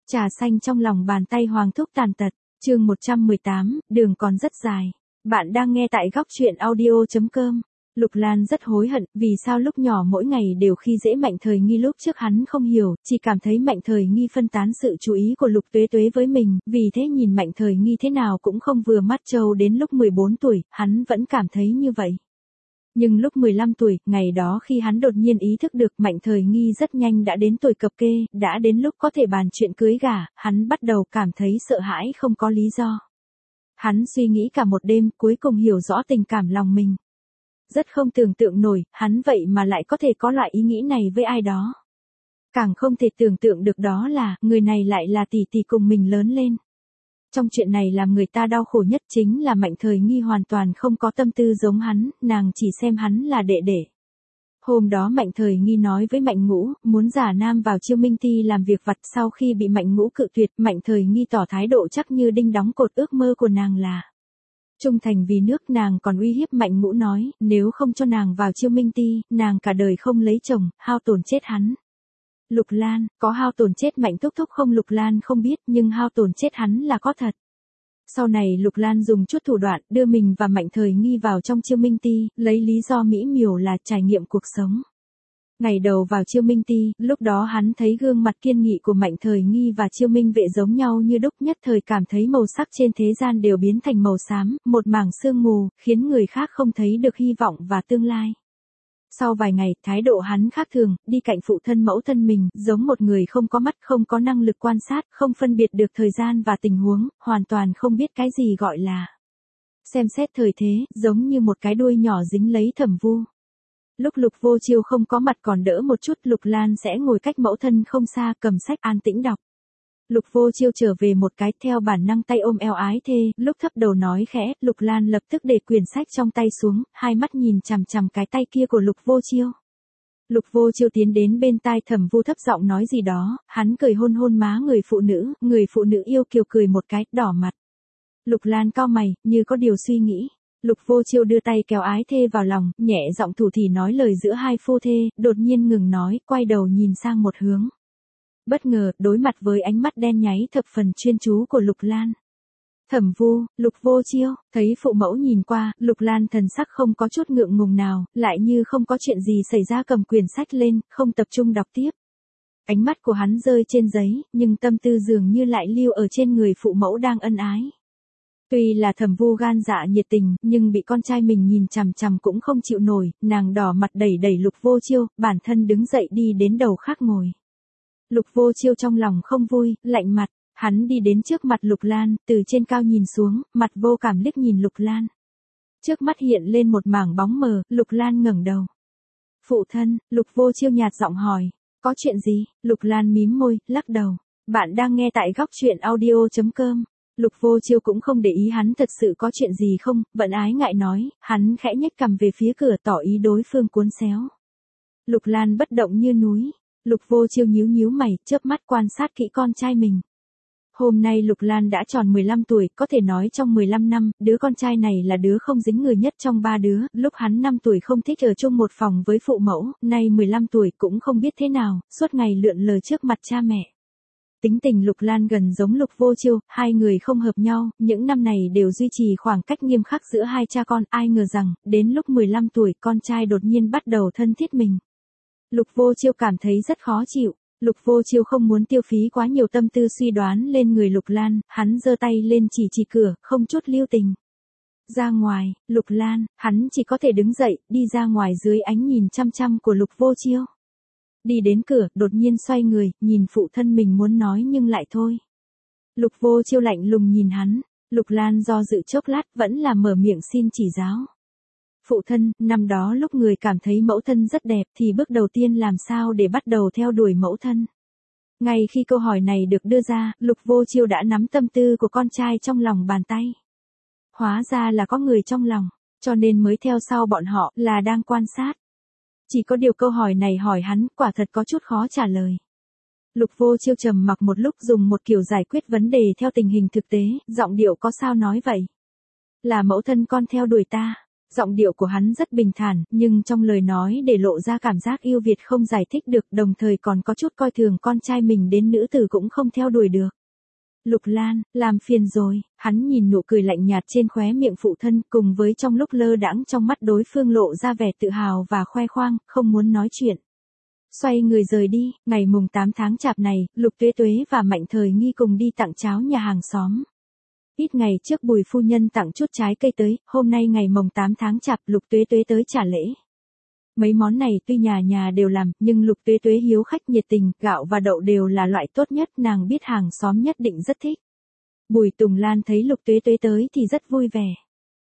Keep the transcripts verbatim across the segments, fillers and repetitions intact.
Trà xanh trong lòng bàn tay Hoàng Thúc tàn tật, chương một trăm mười tám, đường còn rất dài. Bạn đang nghe tại góc truyện audio chấm com. Lục Lan rất hối hận, vì sao lúc nhỏ mỗi ngày đều khi dễ Mạnh Thời Nghi, lúc trước hắn không hiểu, chỉ cảm thấy Mạnh Thời Nghi phân tán sự chú ý của Lục Tuế Tuế với mình, vì thế nhìn Mạnh Thời Nghi thế nào cũng không vừa mắt. Châu đến lúc mười bốn tuổi, hắn vẫn cảm thấy như vậy. Nhưng lúc mười lăm tuổi, ngày đó khi hắn đột nhiên ý thức được Mạnh Thời Nghi rất nhanh đã đến tuổi cập kê, đã đến lúc có thể bàn chuyện cưới gả, hắn bắt đầu cảm thấy sợ hãi không có lý do. Hắn suy nghĩ cả một đêm, cuối cùng hiểu rõ tình cảm lòng mình. Rất không tưởng tượng nổi, hắn vậy mà lại có thể có loại ý nghĩ này với ai đó. Càng không thể tưởng tượng được đó là, người này lại là tỷ tỷ cùng mình lớn lên. Trong chuyện này làm người ta đau khổ nhất chính là Mạnh Thời Nghi hoàn toàn không có tâm tư giống hắn, nàng chỉ xem hắn là đệ đệ. Hôm đó Mạnh Thời Nghi nói với Mạnh Ngũ, muốn giả nam vào Chiêu Minh Ti làm việc vặt. Sau khi bị Mạnh Ngũ cự tuyệt, Mạnh Thời Nghi tỏ thái độ chắc như đinh đóng cột, ước mơ của nàng là trung thành vì nước. Nàng còn uy hiếp Mạnh Ngũ nói, nếu không cho nàng vào Chiêu Minh Ti, nàng cả đời không lấy chồng, hao tổn chết hắn. Lục Lan, có hao tổn chết Mạnh Thúc Thúc không? Lục Lan không biết, nhưng hao tổn chết hắn là có thật. Sau này Lục Lan dùng chút thủ đoạn, đưa mình và Mạnh Thời Nghi vào trong Chiêu Minh Ti, lấy lý do mỹ miều là trải nghiệm cuộc sống. Ngày đầu vào Chiêu Minh Ti, lúc đó hắn thấy gương mặt kiên nghị của Mạnh Thời Nghi và Chiêu Minh Vệ giống nhau như đúc, nhất thời cảm thấy màu sắc trên thế gian đều biến thành màu xám, một mảng sương mù, khiến người khác không thấy được hy vọng và tương lai. Sau vài ngày, thái độ hắn khác thường, đi cạnh phụ thân mẫu thân mình, giống một người không có mắt, không có năng lực quan sát, không phân biệt được thời gian và tình huống, hoàn toàn không biết cái gì gọi là xem xét thời thế, giống như một cái đuôi nhỏ dính lấy Thẩm Vu. Lúc Lục Vô Chiêu không có mặt còn đỡ một chút, Lục Lan sẽ ngồi cách mẫu thân không xa, cầm sách an tĩnh đọc. Lục Vô Chiêu trở về một cái, theo bản năng tay ôm eo ái thê, lúc thấp đầu nói khẽ, Lục Lan lập tức để quyển sách trong tay xuống, hai mắt nhìn chằm chằm cái tay kia của Lục Vô Chiêu. Lục Vô Chiêu tiến đến bên tai Thẩm Vu thấp giọng nói gì đó, hắn cười hôn hôn má người phụ nữ, người phụ nữ yêu kiều cười một cái, đỏ mặt. Lục Lan cau mày, như có điều suy nghĩ. Lục Vô Chiêu đưa tay kéo ái thê vào lòng, nhẹ giọng thủ thỉ nói lời giữa hai phu thê, đột nhiên ngừng nói, quay đầu nhìn sang một hướng. Bất ngờ, đối mặt với ánh mắt đen nháy thập phần chuyên chú của Lục Lan. Thẩm Vu, Lục Vô Chiêu, thấy phụ mẫu nhìn qua, Lục Lan thần sắc không có chút ngượng ngùng nào, lại như không có chuyện gì xảy ra, cầm quyển sách lên, không tập trung đọc tiếp. Ánh mắt của hắn rơi trên giấy, nhưng tâm tư dường như lại lưu ở trên người phụ mẫu đang ân ái. Tuy là Thẩm Vu gan dạ nhiệt tình, nhưng bị con trai mình nhìn chằm chằm cũng không chịu nổi, nàng đỏ mặt đẩy đẩy Lục Vô Chiêu, bản thân đứng dậy đi đến đầu khác ngồi. Lục Vô Chiêu trong lòng không vui, lạnh mặt, hắn đi đến trước mặt Lục Lan, từ trên cao nhìn xuống, mặt vô cảm liếc nhìn Lục Lan. Trước mắt hiện lên một mảng bóng mờ, Lục Lan ngẩng đầu. Phụ thân, Lục Vô Chiêu nhạt giọng hỏi, có chuyện gì? Lục Lan mím môi, lắc đầu. Bạn đang nghe tại góc truyện audio chấm com. Lục Vô Chiêu cũng không để ý hắn thật sự có chuyện gì không, vẫn ái ngại nói, hắn khẽ nhếch cằm về phía cửa tỏ ý đối phương cuốn xéo. Lục Lan bất động như núi. Lục Vô Chiêu nhíu nhíu mày, chớp mắt quan sát kỹ con trai mình. Hôm nay Lục Lan đã tròn mười lăm tuổi, có thể nói trong mười lăm năm, đứa con trai này là đứa không dính người nhất trong ba đứa, lúc hắn năm tuổi không thích ở chung một phòng với phụ mẫu, nay mười lăm tuổi cũng không biết thế nào, suốt ngày lượn lờ trước mặt cha mẹ. Tính tình Lục Lan gần giống Lục Vô Chiêu, hai người không hợp nhau, những năm này đều duy trì khoảng cách nghiêm khắc giữa hai cha con, ai ngờ rằng, đến lúc mười lăm tuổi con trai đột nhiên bắt đầu thân thiết mình. Lục Vô Chiêu cảm thấy rất khó chịu, Lục Vô Chiêu không muốn tiêu phí quá nhiều tâm tư suy đoán lên người Lục Lan, hắn giơ tay lên chỉ chỉ cửa, không chút lưu tình. Ra ngoài, Lục Lan, hắn chỉ có thể đứng dậy, đi ra ngoài dưới ánh nhìn chăm chăm của Lục Vô Chiêu. Đi đến cửa, đột nhiên xoay người, nhìn phụ thân mình muốn nói nhưng lại thôi. Lục Vô Chiêu lạnh lùng nhìn hắn, Lục Lan do dự chốc lát vẫn là mở miệng xin chỉ giáo. Phụ thân, năm đó lúc người cảm thấy mẫu thân rất đẹp thì bước đầu tiên làm sao để bắt đầu theo đuổi mẫu thân? Ngay khi câu hỏi này được đưa ra, Lục Vô Chiêu đã nắm tâm tư của con trai trong lòng bàn tay. Hóa ra là có người trong lòng, cho nên mới theo sau bọn họ, là đang quan sát. Chỉ có điều câu hỏi này hỏi hắn, quả thật có chút khó trả lời. Lục Vô Chiêu trầm mặc một lúc, dùng một kiểu giải quyết vấn đề theo tình hình thực tế, giọng điệu có sao nói vậy? Là mẫu thân con theo đuổi ta. Giọng điệu của hắn rất bình thản, nhưng trong lời nói để lộ ra cảm giác yêu Việt không giải thích được, đồng thời còn có chút coi thường con trai mình đến nữ tử cũng không theo đuổi được. Lục Lan, làm phiền rồi, hắn nhìn nụ cười lạnh nhạt trên khóe miệng phụ thân, cùng với trong lúc lơ đãng trong mắt đối phương lộ ra vẻ tự hào và khoe khoang, không muốn nói chuyện. Xoay người rời đi, ngày mùng tám tháng chạp này, Lục Tuế Tuế và Mạnh Thời Nghi cùng đi tặng cháo nhà hàng xóm. Ít ngày trước Bùi phu nhân tặng chút trái cây tới, hôm nay ngày mồng tám tháng chạp Lục Tuế Tuế tới trả lễ. Mấy món này tuy nhà nhà đều làm, nhưng Lục Tuế Tuế hiếu khách nhiệt tình, gạo và đậu đều là loại tốt nhất, nàng biết hàng xóm nhất định rất thích. Bùi Tùng Lan thấy Lục Tuế Tuế tới thì rất vui vẻ.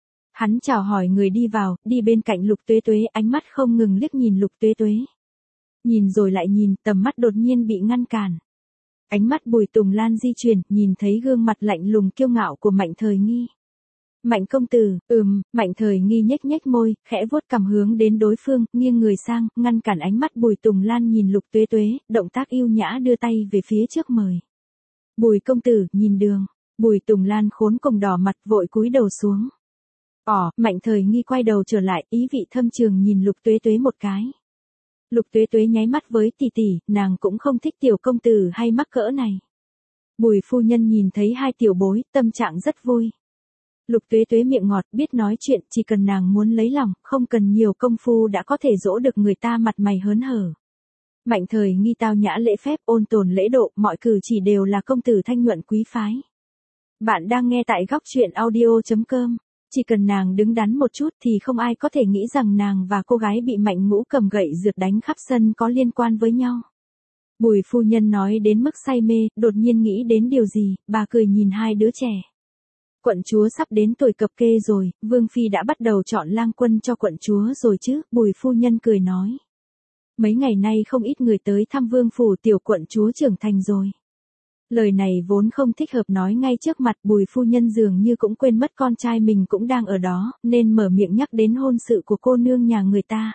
Hắn chào hỏi người đi vào, đi bên cạnh Lục Tuế Tuế, ánh mắt không ngừng liếc nhìn Lục Tuế Tuế. Nhìn rồi lại nhìn, tầm mắt đột nhiên bị ngăn cản. Ánh mắt Bùi Tùng Lan di chuyển, nhìn thấy gương mặt lạnh lùng kiêu ngạo của Mạnh Thời Nghi. Mạnh công tử, ừm, Mạnh Thời Nghi nhếch nhếch môi, khẽ vuốt cằm hướng đến đối phương, nghiêng người sang, ngăn cản ánh mắt Bùi Tùng Lan nhìn Lục Tuế Tuế, động tác yêu nhã đưa tay về phía trước mời. Bùi công tử, nhìn đường. Bùi Tùng Lan khốn cùng đỏ mặt vội cúi đầu xuống. Ỏ, Mạnh Thời Nghi quay đầu trở lại, ý vị thâm trường nhìn Lục Tuế Tuế một cái. Lục Tuế Tuế nháy mắt với tỷ tỷ, nàng cũng không thích tiểu công tử hay mắc cỡ này. Bùi phu nhân nhìn thấy hai tiểu bối, tâm trạng rất vui. Lục Tuế Tuế miệng ngọt, biết nói chuyện, chỉ cần nàng muốn lấy lòng, không cần nhiều công phu đã có thể dỗ được người ta mặt mày hớn hở. Mạnh Thời Nghi tao nhã lễ phép, ôn tồn lễ độ, mọi cử chỉ đều là công tử thanh nhuận quý phái. Bạn đang nghe tại góc truyện audio chấm com. Chỉ cần nàng đứng đắn một chút thì không ai có thể nghĩ rằng nàng và cô gái bị Mạnh Ngũ cầm gậy rượt đánh khắp sân có liên quan với nhau. Bùi phu nhân nói đến mức say mê, đột nhiên nghĩ đến điều gì, bà cười nhìn hai đứa trẻ. Quận chúa sắp đến tuổi cập kê rồi, Vương Phi đã bắt đầu chọn lang quân cho quận chúa rồi chứ, Bùi phu nhân cười nói. Mấy ngày nay không ít người tới thăm Vương phủ, tiểu quận chúa trưởng thành rồi. Lời này vốn không thích hợp nói ngay trước mặt, Bùi phu nhân dường như cũng quên mất con trai mình cũng đang ở đó, nên mở miệng nhắc đến hôn sự của cô nương nhà người ta.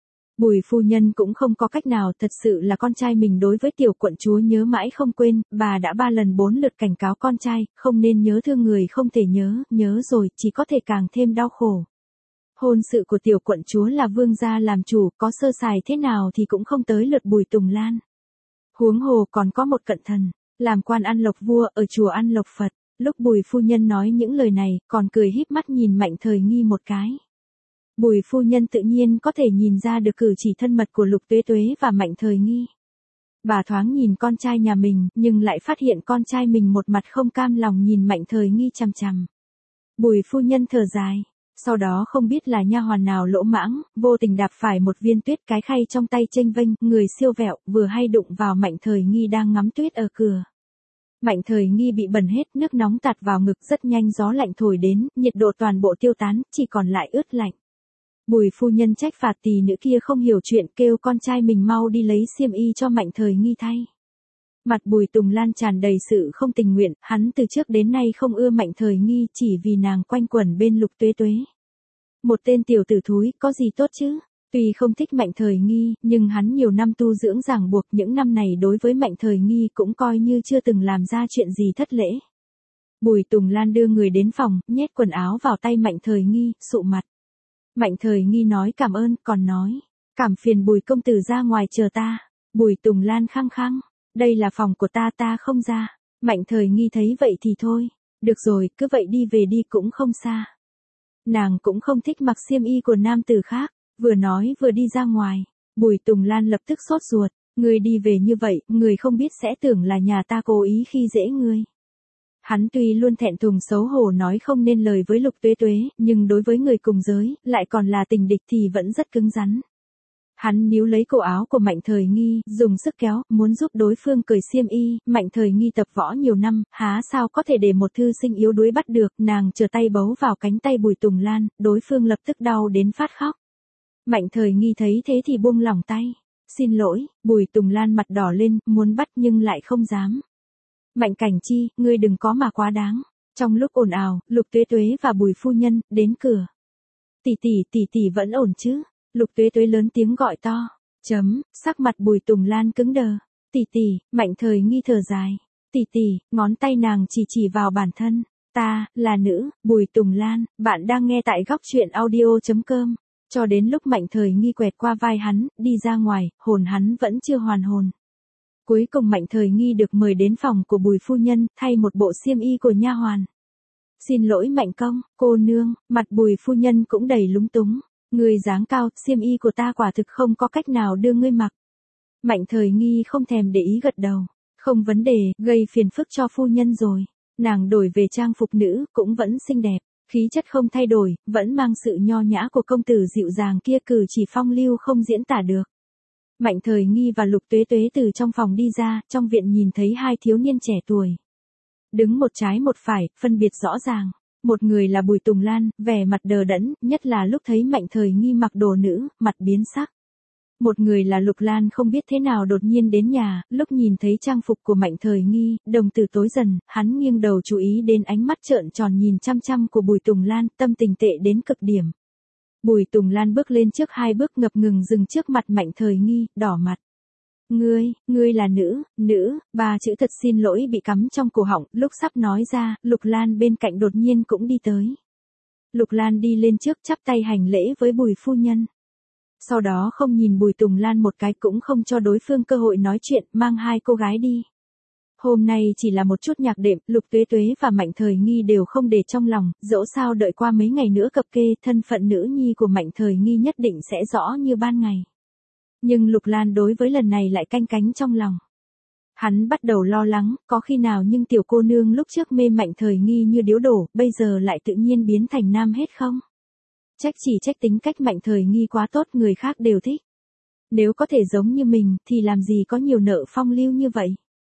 Bùi phu nhân cũng không có cách nào, thật sự là con trai mình đối với tiểu quận chúa nhớ mãi không quên, bà đã ba lần bốn lượt cảnh cáo con trai, không nên nhớ thương người không thể nhớ, nhớ rồi chỉ có thể càng thêm đau khổ. Hôn sự của tiểu quận chúa là vương gia làm chủ, có sơ sài thế nào thì cũng không tới lượt Bùi Tùng Lan. Huống hồ còn có một cận thần, làm quan ăn lộc vua ở chùa ăn lộc Phật. Lúc Bùi phu nhân nói những lời này, còn cười híp mắt nhìn Mạnh Thời Nghi một cái. Bùi phu nhân tự nhiên có thể nhìn ra được cử chỉ thân mật của Lục Tuế Tuế và Mạnh Thời Nghi. Bà thoáng nhìn con trai nhà mình, nhưng lại phát hiện con trai mình một mặt không cam lòng nhìn Mạnh Thời Nghi chằm chằm. Bùi phu nhân thở dài, sau đó không biết là nha hoàn nào lỗ mãng, vô tình đạp phải một viên tuyết, cái khay trong tay chênh vênh, người siêu vẹo, vừa hay đụng vào Mạnh Thời Nghi đang ngắm tuyết ở cửa. Mạnh Thời Nghi bị bẩn hết, nước nóng tạt vào ngực, rất nhanh gió lạnh thổi đến, nhiệt độ toàn bộ tiêu tán, chỉ còn lại ướt lạnh. Bùi phu nhân trách phạt tỷ nữ kia không hiểu chuyện, kêu con trai mình mau đi lấy xiêm y cho Mạnh Thời Nghi thay. Mặt Bùi Tùng Lan tràn đầy sự không tình nguyện, hắn từ trước đến nay không ưa Mạnh Thời Nghi chỉ vì nàng quanh quẩn bên Lục Tuế Tuế. Một tên tiểu tử thúi, có gì tốt chứ? Tuy không thích Mạnh Thời Nghi, nhưng hắn nhiều năm tu dưỡng ràng buộc, những năm này đối với Mạnh Thời Nghi cũng coi như chưa từng làm ra chuyện gì thất lễ. Bùi Tùng Lan đưa người đến phòng, nhét quần áo vào tay Mạnh Thời Nghi, sụ mặt. Mạnh Thời Nghi nói cảm ơn, còn nói, cảm phiền Bùi công tử ra ngoài chờ ta. Bùi Tùng Lan khăng khăng, đây là phòng của ta, ta không ra. Mạnh Thời Nghi thấy vậy thì thôi, được rồi, cứ vậy đi về đi cũng không xa. Nàng cũng không thích mặc xiêm y của nam tử khác, vừa nói vừa đi ra ngoài. Bùi Tùng Lan lập tức sốt ruột, ngươi đi về như vậy, người không biết sẽ tưởng là nhà ta cố ý khi dễ ngươi. Hắn tuy luôn thẹn thùng xấu hổ nói không nên lời với Lục Tuế Tuế, nhưng đối với người cùng giới, lại còn là tình địch thì vẫn rất cứng rắn. Hắn níu lấy cổ áo của Mạnh Thời Nghi, dùng sức kéo, muốn giúp đối phương cởi xiêm y. Mạnh Thời Nghi tập võ nhiều năm, há sao có thể để một thư sinh yếu đuối bắt được, nàng trở tay bấu vào cánh tay Bùi Tùng Lan, đối phương lập tức đau đến phát khóc. Mạnh Thời Nghi thấy thế thì buông lỏng tay. Xin lỗi, Bùi Tùng Lan mặt đỏ lên, muốn bắt nhưng lại không dám. Mạnh Cảnh Chi, ngươi đừng có mà quá đáng. Trong lúc ồn ào, Lục Tuế Tuế và Bùi phu nhân đến cửa. Tỷ tỷ, tỷ tỷ vẫn ổn chứ? Lục Tuế Tuế lớn tiếng gọi to. Chấm, sắc mặt Bùi Tùng Lan cứng đờ. Tỷ tỷ, Mạnh Thời Nghi thở dài. Tỷ tỷ, ngón tay nàng chỉ chỉ vào bản thân. Ta, là nữ, Bùi Tùng Lan, bạn đang nghe tại góc chuyện audio.com. Cho đến lúc Mạnh Thời Nghi quẹt qua vai hắn, đi ra ngoài, hồn hắn vẫn chưa hoàn hồn. Cuối cùng Mạnh Thời Nghi được mời đến phòng của Bùi phu nhân, thay một bộ xiêm y của nha hoàn. Xin lỗi Mạnh công, cô nương, mặt Bùi phu nhân cũng đầy lúng túng. Người dáng cao, xiêm y của ta quả thực không có cách nào đưa ngươi mặc. Mạnh Thời Nghi không thèm để ý gật đầu. Không vấn đề, gây phiền phức cho phu nhân rồi. Nàng đổi về trang phục nữ, cũng vẫn xinh đẹp, khí chất không thay đổi, vẫn mang sự nho nhã của công tử dịu dàng kia, cử chỉ phong lưu không diễn tả được. Mạnh Thời Nghi và Lục Tuế Tuế từ trong phòng đi ra, trong viện nhìn thấy hai thiếu niên trẻ tuổi. Đứng một trái một phải, phân biệt rõ ràng. Một người là Bùi Tùng Lan, vẻ mặt đờ đẫn, nhất là lúc thấy Mạnh Thời Nghi mặc đồ nữ, mặt biến sắc. Một người là Lục Lan không biết thế nào đột nhiên đến nhà, lúc nhìn thấy trang phục của Mạnh Thời Nghi, đồng tử tối dần, hắn nghiêng đầu chú ý đến ánh mắt trợn tròn nhìn chăm chăm của Bùi Tùng Lan, tâm tình tệ đến cực điểm. Bùi Tùng Lan bước lên trước hai bước ngập ngừng dừng trước mặt Mạnh Thời Nghi, đỏ mặt. Ngươi, ngươi là nữ, nữ, ba chữ thật xin lỗi bị cắm trong cổ họng, lúc sắp nói ra, Lục Lan bên cạnh đột nhiên cũng đi tới. Lục Lan đi lên trước chắp tay hành lễ với Bùi phu nhân. Sau đó không nhìn Bùi Tùng Lan một cái cũng không cho đối phương cơ hội nói chuyện, mang hai cô gái đi. Hôm nay chỉ là một chút nhạc đệm, Lục Tuế Tuế và Mạnh Thời Nghi đều không để trong lòng, dẫu sao đợi qua mấy ngày nữa cập kê, thân phận nữ nhi của Mạnh Thời Nghi nhất định sẽ rõ như ban ngày. Nhưng Lục Lan đối với lần này lại canh cánh trong lòng. Hắn bắt đầu lo lắng, có khi nào nhưng tiểu cô nương lúc trước mê Mạnh Thời Nghi như điếu đổ, bây giờ lại tự nhiên biến thành nam hết không? Trách chỉ trách tính cách Mạnh Thời Nghi quá tốt, người khác đều thích. Nếu có thể giống như mình, thì làm gì có nhiều nợ phong lưu như vậy.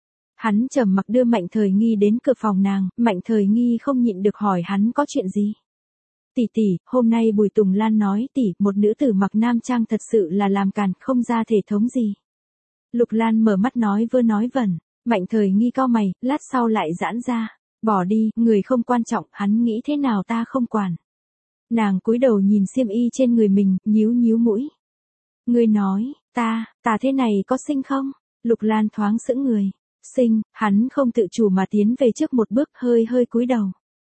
Hắn trầm mặc đưa Mạnh Thời Nghi đến cửa phòng nàng, Mạnh Thời Nghi không nhịn được hỏi hắn có chuyện gì. Tỷ tỷ, hôm nay Bùi Tùng Lan nói tỷ, một nữ tử mặc nam trang thật sự là làm càn, không ra thể thống gì. Lục Lan mở mắt nói vơ nói vẩn, Mạnh Thời Nghi cau mày, lát sau lại giãn ra. Bỏ đi, người không quan trọng, hắn nghĩ thế nào ta không quản. Nàng cúi đầu nhìn xiêm y trên người mình, nhíu nhíu mũi. Ngươi nói, ta, ta thế này có xinh không? Lục Lan thoáng sững người. Xinh, hắn không tự chủ mà tiến về trước một bước, hơi hơi cúi đầu.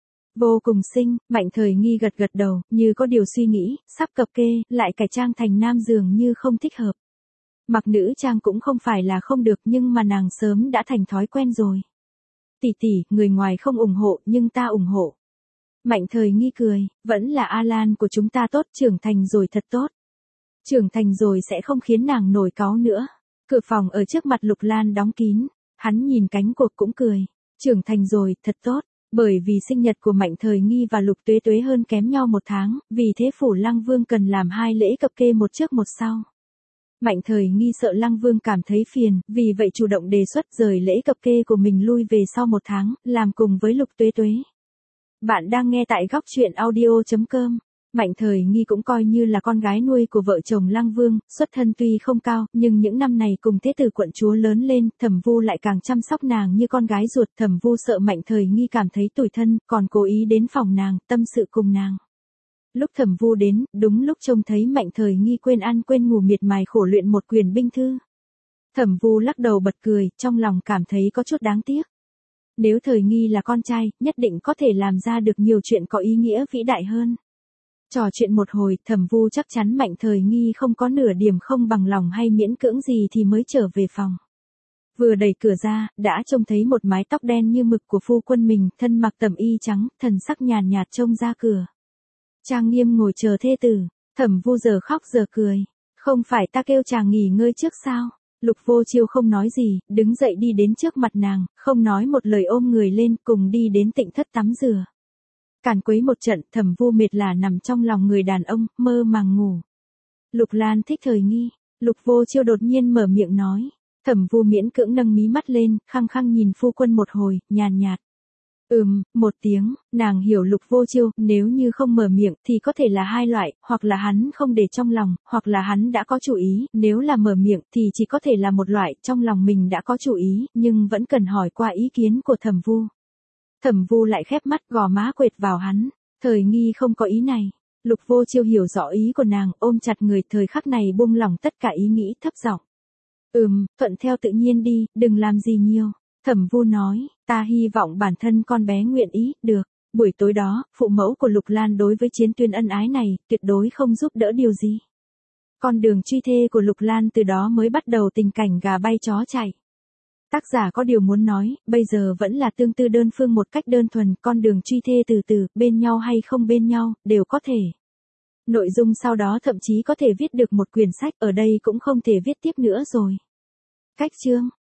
Vô cùng xinh, Mạnh Thời Nghi gật gật đầu, như có điều suy nghĩ, sắp cập kê, lại cải trang thành nam dường như không thích hợp. Mặc nữ trang cũng không phải là không được, nhưng mà nàng sớm đã thành thói quen rồi. Tỷ tỷ, người ngoài không ủng hộ, nhưng ta ủng hộ. Mạnh Thời Nghi cười, vẫn là A Lan của chúng ta tốt, trưởng thành rồi thật tốt. Trưởng thành rồi sẽ không khiến nàng nổi cáu nữa. Cửa phòng ở trước mặt Lục Lan đóng kín, hắn nhìn cánh cột cũng cười. Trưởng thành rồi, thật tốt. Bởi vì sinh nhật của Mạnh Thời Nghi và Lục Tuế Tuế hơn kém nhau một tháng, vì thế Phủ Lăng Vương cần làm hai lễ cập kê một trước một sau. Mạnh Thời Nghi sợ Lăng Vương cảm thấy phiền, vì vậy chủ động đề xuất rời lễ cập kê của mình lui về sau một tháng, làm cùng với Lục Tuế Tuế. Bạn đang nghe tại góc chuyện audio.com. Mạnh Thời Nghi cũng coi như là con gái nuôi của vợ chồng Lăng Vương, xuất thân tuy không cao, nhưng những năm này cùng thế tử quận chúa lớn lên, Thẩm Vu lại càng chăm sóc nàng như con gái ruột. Thẩm Vu sợ Mạnh Thời Nghi cảm thấy tủi thân, còn cố ý đến phòng nàng, tâm sự cùng nàng. Lúc Thẩm Vu đến, đúng lúc trông thấy Mạnh Thời Nghi quên ăn quên ngủ miệt mài khổ luyện một quyền binh thư. Thẩm Vu lắc đầu bật cười, trong lòng cảm thấy có chút đáng tiếc. Nếu Thời Nghi là con trai, nhất định có thể làm ra được nhiều chuyện có ý nghĩa vĩ đại hơn. Trò chuyện một hồi, Thẩm Vu chắc chắn Mạnh Thời Nghi không có nửa điểm không bằng lòng hay miễn cưỡng gì thì mới trở về phòng. Vừa đẩy cửa ra, đã trông thấy một mái tóc đen như mực của phu quân mình, thân mặc tẩm y trắng, thần sắc nhàn nhạt trông ra cửa. Trang nghiêm ngồi chờ thê tử, Thẩm Vu giờ khóc giờ cười. Không phải ta kêu chàng nghỉ ngơi trước sao? Lục Vô Chiêu không nói gì, đứng dậy đi đến trước mặt nàng, không nói một lời ôm người lên, cùng đi đến tịnh thất tắm rửa. Càn quấy một trận, Thẩm Vu mệt là nằm trong lòng người đàn ông, mơ màng ngủ. Lục Lan thích Thời Nghi. Lục Vô Chiêu đột nhiên mở miệng nói. Thẩm Vu miễn cưỡng nâng mí mắt lên, khăng khăng nhìn phu quân một hồi, nhàn nhạt. Ừm, một tiếng, nàng hiểu Lục Vô Chiêu, nếu như không mở miệng thì có thể là hai loại, hoặc là hắn không để trong lòng, hoặc là hắn đã có chủ ý, nếu là mở miệng thì chỉ có thể là một loại, trong lòng mình đã có chủ ý, nhưng vẫn cần hỏi qua ý kiến của Thẩm Vu. Thẩm Vu lại khép mắt, gò má quệt vào hắn. Thời Nghi không có ý này. Lục Vô Chiêu hiểu rõ ý của nàng, ôm chặt người, thời khắc này buông lỏng tất cả ý nghĩ, thấp giọng. Ừm, thuận theo tự nhiên đi, đừng làm gì nhiều. Thẩm Vu nói, ta hy vọng bản thân con bé nguyện ý, được. Buổi tối đó, phụ mẫu của Lục Lan đối với Chiến Tuyên ân ái này, tuyệt đối không giúp đỡ điều gì. Con đường truy thê của Lục Lan từ đó mới bắt đầu tình cảnh gà bay chó chạy. Tác giả có điều muốn nói, bây giờ vẫn là tương tư đơn phương một cách đơn thuần, con đường truy thê từ từ, bên nhau hay không bên nhau, đều có thể. Nội dung sau đó thậm chí có thể viết được một quyển sách, ở đây cũng không thể viết tiếp nữa rồi. Cách chương